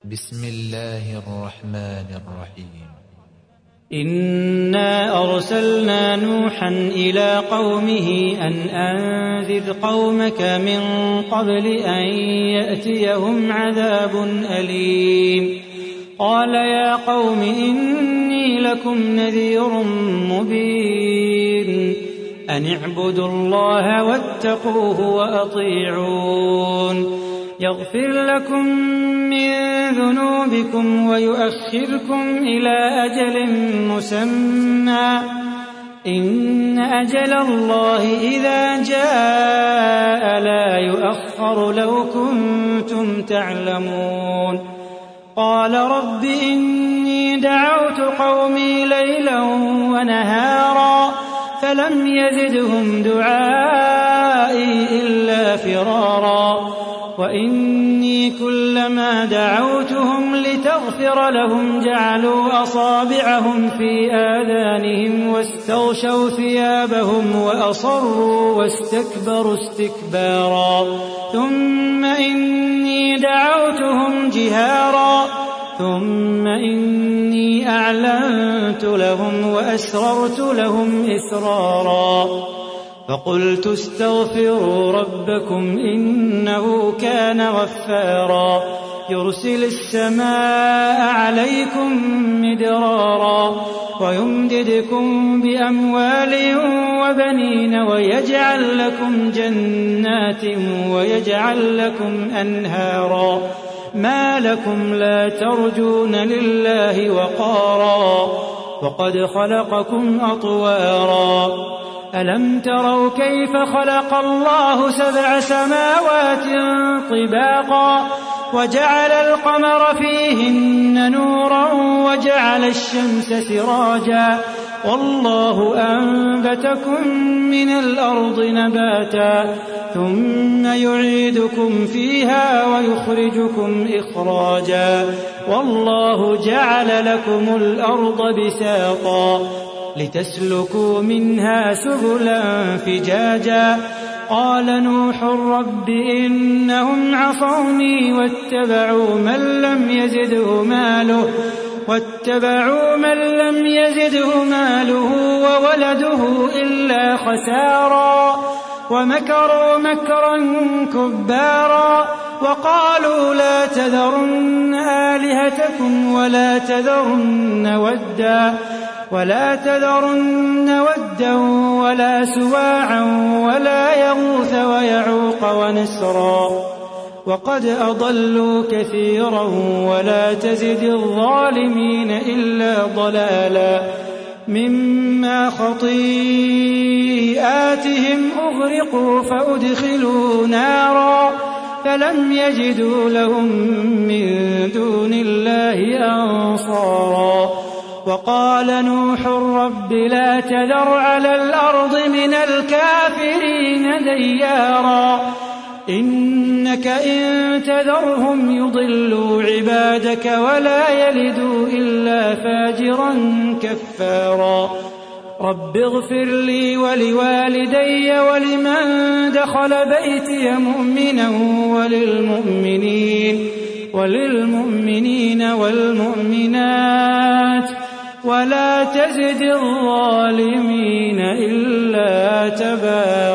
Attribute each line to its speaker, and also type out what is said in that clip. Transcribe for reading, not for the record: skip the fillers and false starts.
Speaker 1: بسم الله الرحمن الرحيم.
Speaker 2: إنا أرسلنا نوحا إلى قومه أن أنذر قومك من قبل أن يأتيهم عذاب أليم. قال يا قوم إني لكم نذير مبين أن اعبدوا الله واتقوه وأطيعون يغفر لكم من ذنوبكم ويؤخركم إلى أجل مسمى إن أجل الله إذا جاء لا يؤخر لو كنتم تعلمون. قال رب إني دعوت قومي ليلا ونهارا فلم يزدهم دعائي إلا فرارا وإني كلما دعوتهم لتغفر لهم جعلوا أصابعهم في آذانهم واستغشوا ثيابهم وأصروا واستكبروا استكبارا ثم إني دعوتهم جهارا ثم إني أعلنت لهم وأسررت لهم إسرارا فقلت استغفروا ربكم إنه كان غفارا يرسل السماء عليكم مدرارا ويمددكم بأموال وبنين ويجعل لكم جنات ويجعل لكم أنهارا ما لكم لا ترجون لله وقارا وقد خلقكم أطوارا ألم تروا كيف خلق الله 7 سماوات طباقا وجعل القمر فيهن نورا وجعل الشمس سراجا والله أنبتكم من الأرض نباتا ثم يعيدكم فيها ويخرجكم إخراجا والله جعل لكم الأرض بساطا لتسلكوا منها سبلا فجاجا قال نوح رب إنهم عصوني واتبعوا من لم يزده ماله وولده إلا خسارا ومكروا مكرا كبارا وقالوا لا تذرن آلهتكم ولا تذرن ودا ولا سواعا ولا يغوث ويعوق ونسرا وقد أضلوا كثيرا ولا تزد الظالمين إلا ضلالا مما خطيئاتهم أغرقوا فأدخلوا نارا فلم يجدوا لهم من دون الله أنصارا وقال نوح رب لا تذر على الأرض من الكافرين ديارا إنك إن تذرهم يضلوا عبادك ولا يلدوا إلا فاجرا كفارا رب اغفر لي ولوالدي ولمن دخل بيتي مؤمنا وللمؤمنين والمؤمنات ولا تزد الظالمين إلا تبارا.